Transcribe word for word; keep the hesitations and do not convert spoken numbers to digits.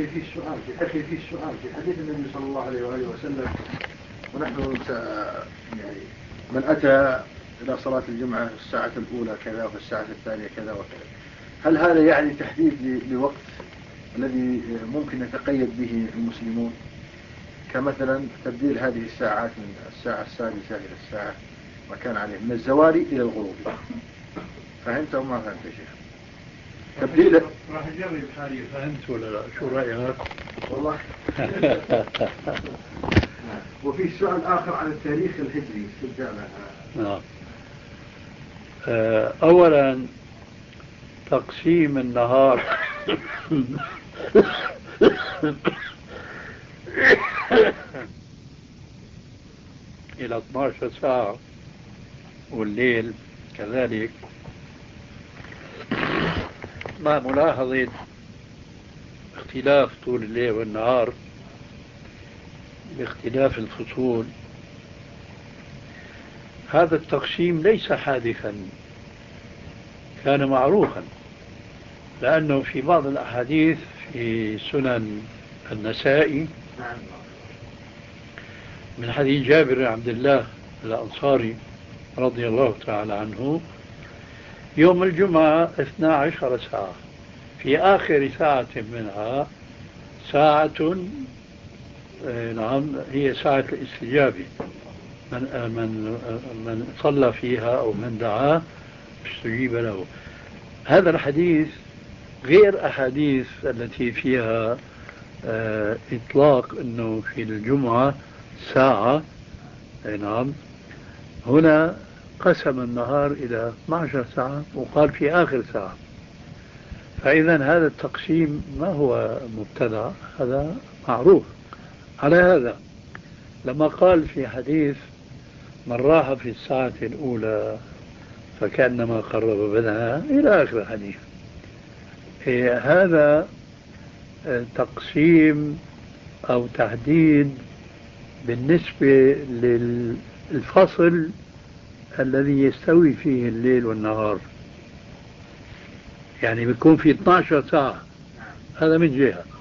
أخي في السؤال في أخي في السؤال في حديث النبي صلى الله عليه وآله وسلم، ونحن يعني من أتى إلى صلاة الجمعة في الساعة الأولى كذا وفي الساعة الثانية كذا وكذا، هل هذا يعني تحديد لوقت الذي ممكن يتقيد به المسلمون، كمثلا تبديل هذه الساعات من الساعة السادسة إلى الساعة ما كان عليه من الزوال إلى الغروب؟ فهمت أو ما فهمت يا شيخ؟ تبديل راح أجرب حالي فهمت ولا لا؟ شو رأيك؟ والله. وفي سؤال آخر عن التاريخ الهجري استبدالها. نعم. أولا تقسيم النهار إلى اثنتي عشرة ساعة والليل كذلك، مع ملاحظة اختلاف طول الليل والنهار باختلاف الفصول. هذا التقسيم ليس حادثا، كان معروفا، لأنه في بعض الأحاديث في سنن النسائي من حديث جابر بن عبد الله الأنصاري رضي الله تعالى عنه: يوم الجمعة اثنتا عشرة ساعة، في آخر ساعة منها ساعة نعم هي ساعة الاستجابة، من من من صلى فيها أو من دعاه استجيب له. هذا الحديث غير أحاديث التي فيها إطلاق أنه في الجمعة ساعة. نعم، هنا قسم النهار إلى اثنتي عشرة ساعة وقال في آخر ساعة، فإذا هذا التقسيم ما هو مبتدع، هذا معروف. على هذا لما قال في حديث من راح في الساعة الأولى فكأنما قرب بدنها إلى آخر الحديث، إيه هذا تقسيم أو تحديد بالنسبة للفصل الذي يستوي فيه الليل والنهار، يعني بيكون في اثنتي عشرة ساعة، هذا من جهة.